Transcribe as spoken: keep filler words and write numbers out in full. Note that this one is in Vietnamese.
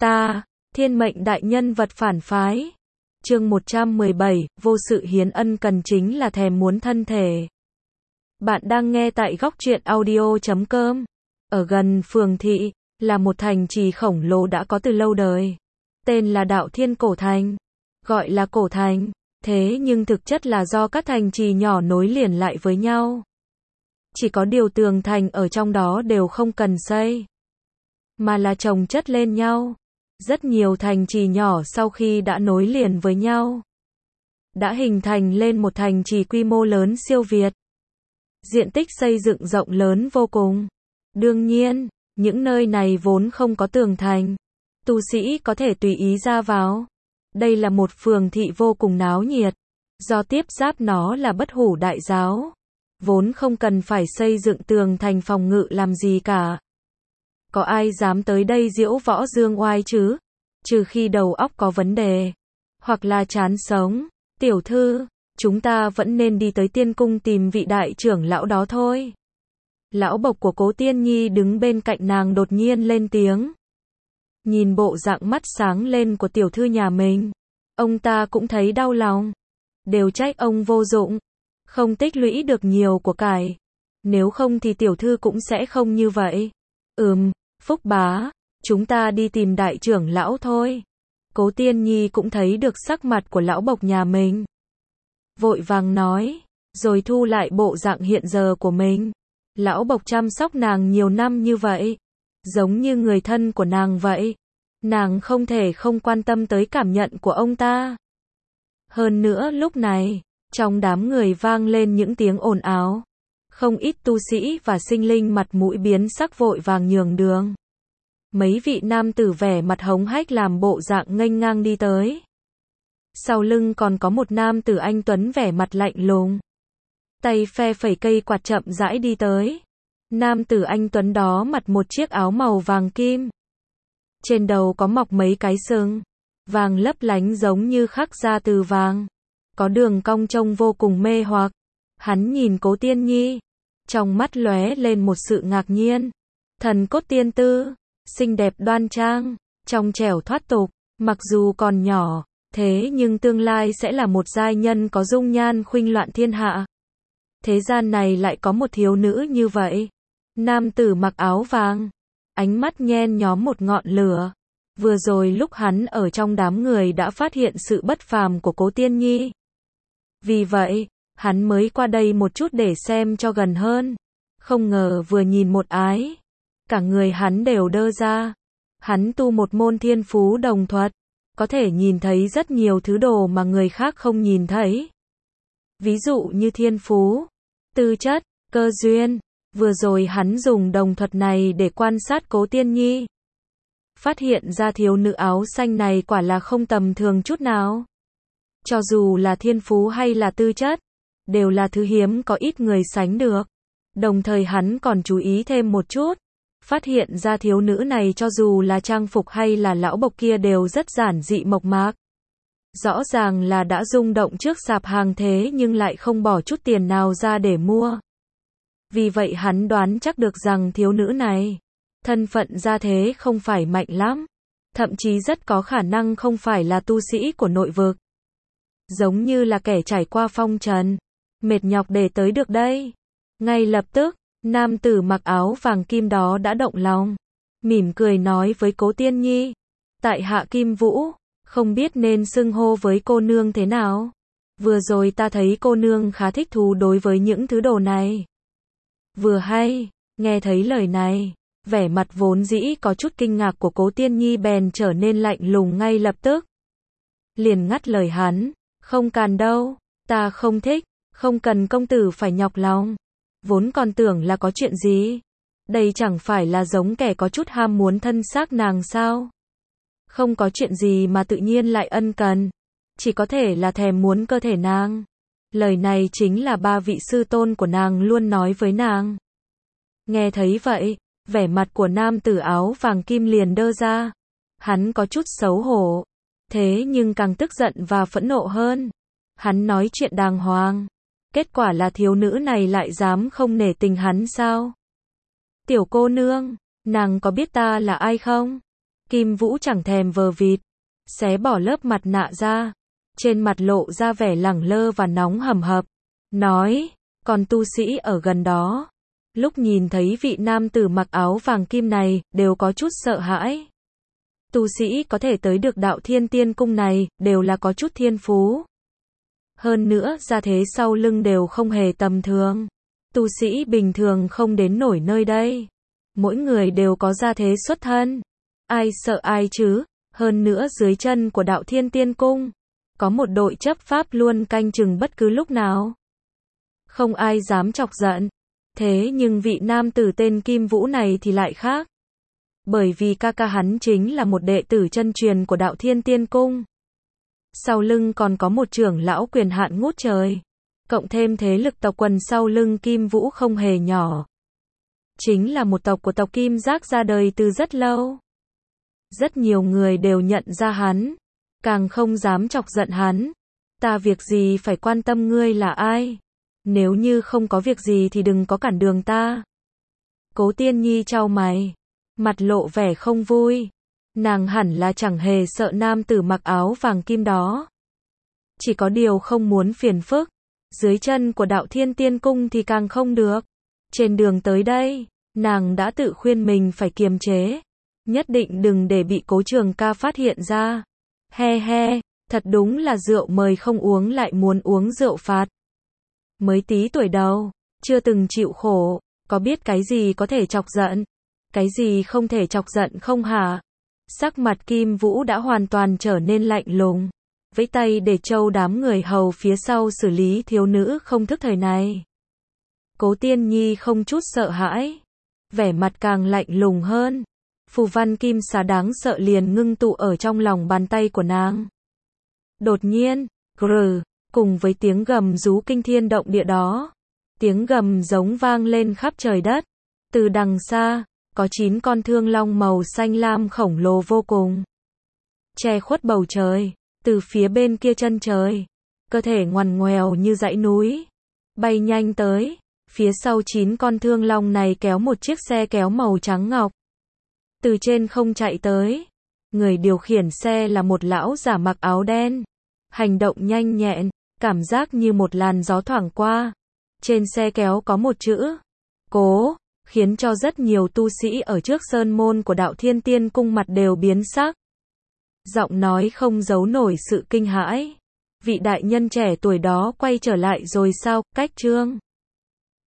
Ta, thiên mệnh đại nhân vật phản phái. Chương một trăm mười bảy, vô sự hiến ân cần chính là thèm muốn thân thể. Bạn đang nghe tại góc truyện audio chấm com. Ở gần phường thị, là một thành trì khổng lồ đã có từ lâu đời. Tên là Đạo Thiên Cổ Thành. Gọi là cổ thành, thế nhưng thực chất là do các thành trì nhỏ nối liền lại với nhau. Chỉ có điều tường thành ở trong đó đều không cần xây, mà là chồng chất lên nhau. Rất nhiều thành trì nhỏ sau khi đã nối liền với nhau, đã hình thành lên một thành trì quy mô lớn siêu việt. Diện tích xây dựng rộng lớn vô cùng. Đương nhiên, những nơi này vốn không có tường thành. Tu sĩ có thể tùy ý ra vào. Đây là một phường thị vô cùng náo nhiệt. Do tiếp giáp nó là Bất Hủ Đại Giáo, vốn không cần phải xây dựng tường thành phòng ngự làm gì cả. Có ai dám tới đây diễu võ dương oai chứ? Trừ khi đầu óc có vấn đề, hoặc là chán sống. Tiểu thư, chúng ta vẫn nên đi tới tiên cung tìm vị đại trưởng lão đó thôi. Lão bộc của Cố Tiên Nhi đứng bên cạnh nàng đột nhiên lên tiếng. Nhìn bộ dạng mắt sáng lên của tiểu thư nhà mình, ông ta cũng thấy đau lòng. Đều trách ông vô dụng, không tích lũy được nhiều của cải. Nếu không thì tiểu thư cũng sẽ không như vậy. Ừm, Phúc bá, chúng ta đi tìm đại trưởng lão thôi. Cố Tiên Nhi cũng thấy được sắc mặt của lão bộc nhà mình, vội vàng nói, rồi thu lại bộ dạng hiện giờ của mình. Lão bộc chăm sóc nàng nhiều năm như vậy, giống như người thân của nàng vậy. Nàng không thể không quan tâm tới cảm nhận của ông ta. Hơn nữa lúc này, trong đám người vang lên những tiếng ồn ào. Không ít tu sĩ và sinh linh mặt mũi biến sắc vội vàng nhường đường. Mấy vị nam tử vẻ mặt hống hách làm bộ dạng nghênh ngang đi tới. Sau lưng còn có một nam tử anh tuấn vẻ mặt lạnh lùng, tay phe phẩy cây quạt chậm rãi đi tới. Nam tử anh tuấn đó mặc một chiếc áo màu vàng kim. Trên đầu có mọc mấy cái sừng vàng lấp lánh giống như khắc ra từ vàng. Có đường cong trông vô cùng mê hoặc. Hắn nhìn Cố Tiên Nhi, trong mắt lóe lên một sự ngạc nhiên. Thần cốt tiên tư, xinh đẹp đoan trang, trong trẻo thoát tục, mặc dù còn nhỏ, thế nhưng tương lai sẽ là một giai nhân có dung nhan khuynh loạn thiên hạ. Thế gian này lại có một thiếu nữ như vậy. Nam tử mặc áo vàng, ánh mắt nhen nhóm một ngọn lửa. Vừa rồi lúc hắn ở trong đám người đã phát hiện sự bất phàm của Cố Tiên Nhi. Vì vậy, hắn mới qua đây một chút để xem cho gần hơn. Không ngờ vừa nhìn một ái, cả người hắn đều đơ ra. Hắn tu một môn thiên phú đồng thuật, có thể nhìn thấy rất nhiều thứ đồ mà người khác không nhìn thấy. Ví dụ như thiên phú, tư chất, cơ duyên. Vừa rồi hắn dùng đồng thuật này để quan sát Cố Tiên Nhi, phát hiện ra thiếu nữ áo xanh này quả là không tầm thường chút nào. Cho dù là thiên phú hay là tư chất, đều là thứ hiếm có ít người sánh được. Đồng thời hắn còn chú ý thêm một chút, phát hiện ra thiếu nữ này cho dù là trang phục hay là lão bộc kia đều rất giản dị mộc mạc. Rõ ràng là đã rung động trước sạp hàng thế nhưng lại không bỏ chút tiền nào ra để mua. Vì vậy hắn đoán chắc được rằng thiếu nữ này, thân phận gia thế không phải mạnh lắm, thậm chí rất có khả năng không phải là tu sĩ của nội vực. Giống như là kẻ trải qua phong trần, mệt nhọc để tới được đây. Ngay lập tức, nam tử mặc áo vàng kim đó đã động lòng, mỉm cười nói với Cố Tiên Nhi, tại hạ Kim Vũ, không biết nên xưng hô với cô nương thế nào. Vừa rồi ta thấy cô nương khá thích thú đối với những thứ đồ này. Vừa hay, nghe thấy lời này, vẻ mặt vốn dĩ có chút kinh ngạc của Cố Tiên Nhi bèn trở nên lạnh lùng ngay lập tức. Liền ngắt lời hắn, không cần đâu, ta không thích, không cần công tử phải nhọc lòng. Vốn còn tưởng là có chuyện gì. Đây chẳng phải là giống kẻ có chút ham muốn thân xác nàng sao? Không có chuyện gì mà tự nhiên lại ân cần. Chỉ có thể là thèm muốn cơ thể nàng. Lời này chính là ba vị sư tôn của nàng luôn nói với nàng. Nghe thấy vậy, vẻ mặt của nam tử áo vàng kim liền đơ ra. Hắn có chút xấu hổ, thế nhưng càng tức giận và phẫn nộ hơn. Hắn nói chuyện đàng hoàng, kết quả là thiếu nữ này lại dám không nể tình hắn sao? Tiểu cô nương, nàng có biết ta là ai không? Kim Vũ chẳng thèm vờ vịt, xé bỏ lớp mặt nạ ra, trên mặt lộ ra vẻ lẳng lơ và nóng hầm hập, nói, còn tu sĩ ở gần đó, lúc nhìn thấy vị nam tử mặc áo vàng kim này, đều có chút sợ hãi. Tu sĩ có thể tới được Đạo Thiên Tiên Cung này, đều là có chút thiên phú. Hơn nữa, gia thế sau lưng đều không hề tầm thường. Tu sĩ bình thường không đến nổi nơi đây. Mỗi người đều có gia thế xuất thân. Ai sợ ai chứ? Hơn nữa dưới chân của Đạo Thiên Tiên Cung, có một đội chấp pháp luôn canh chừng bất cứ lúc nào. Không ai dám chọc giận. Thế nhưng vị nam tử tên Kim Vũ này thì lại khác. Bởi vì ca ca hắn chính là một đệ tử chân truyền của Đạo Thiên Tiên Cung. Sau lưng còn có một trưởng lão quyền hạn ngút trời. Cộng thêm thế lực tộc quần sau lưng Kim Vũ không hề nhỏ. Chính là một tộc của tộc Kim Giác ra đời từ rất lâu. Rất nhiều người đều nhận ra hắn. Càng không dám chọc giận hắn. Ta việc gì phải quan tâm ngươi là ai? Nếu như không có việc gì thì đừng có cản đường ta. Cố Tiên Nhi chau mày, mặt lộ vẻ không vui. Nàng hẳn là chẳng hề sợ nam tử mặc áo vàng kim đó. Chỉ có điều không muốn phiền phức. Dưới chân của Đạo Thiên Tiên Cung thì càng không được. Trên đường tới đây, nàng đã tự khuyên mình phải kiềm chế. Nhất định đừng để bị Cố Trường Ca phát hiện ra. He he, thật đúng là rượu mời không uống lại muốn uống rượu phạt. Mới tí tuổi đầu, chưa từng chịu khổ, có biết cái gì có thể chọc giận, cái gì không thể chọc giận không hả? Sắc mặt Kim Vũ đã hoàn toàn trở nên lạnh lùng, vẫy tay để Châu đám người hầu phía sau xử lý thiếu nữ không thức thời này. Cố Tiên Nhi không chút sợ hãi, vẻ mặt càng lạnh lùng hơn. Phù văn kim xà đáng sợ liền ngưng tụ ở trong lòng bàn tay của nàng. Đột nhiên, grừ, cùng với tiếng gầm rú kinh thiên động địa đó, tiếng gầm giống vang lên khắp trời đất. Từ đằng xa, có chín con thương long màu xanh lam khổng lồ vô cùng, che khuất bầu trời. Từ phía bên kia chân trời, cơ thể ngoằn ngoèo như dãy núi, bay nhanh tới. Phía sau chín con thương long này kéo một chiếc xe kéo màu trắng ngọc. Từ trên không chạy tới. Người điều khiển xe là một lão giả mặc áo đen. Hành động nhanh nhẹn, cảm giác như một làn gió thoảng qua. Trên xe kéo có một chữ Cố, khiến cho rất nhiều tu sĩ ở trước sơn môn của Đạo Thiên Tiên Cung mặt đều biến sắc. Giọng nói không giấu nổi sự kinh hãi. Vị đại nhân trẻ tuổi đó quay trở lại rồi sao? Cách Trương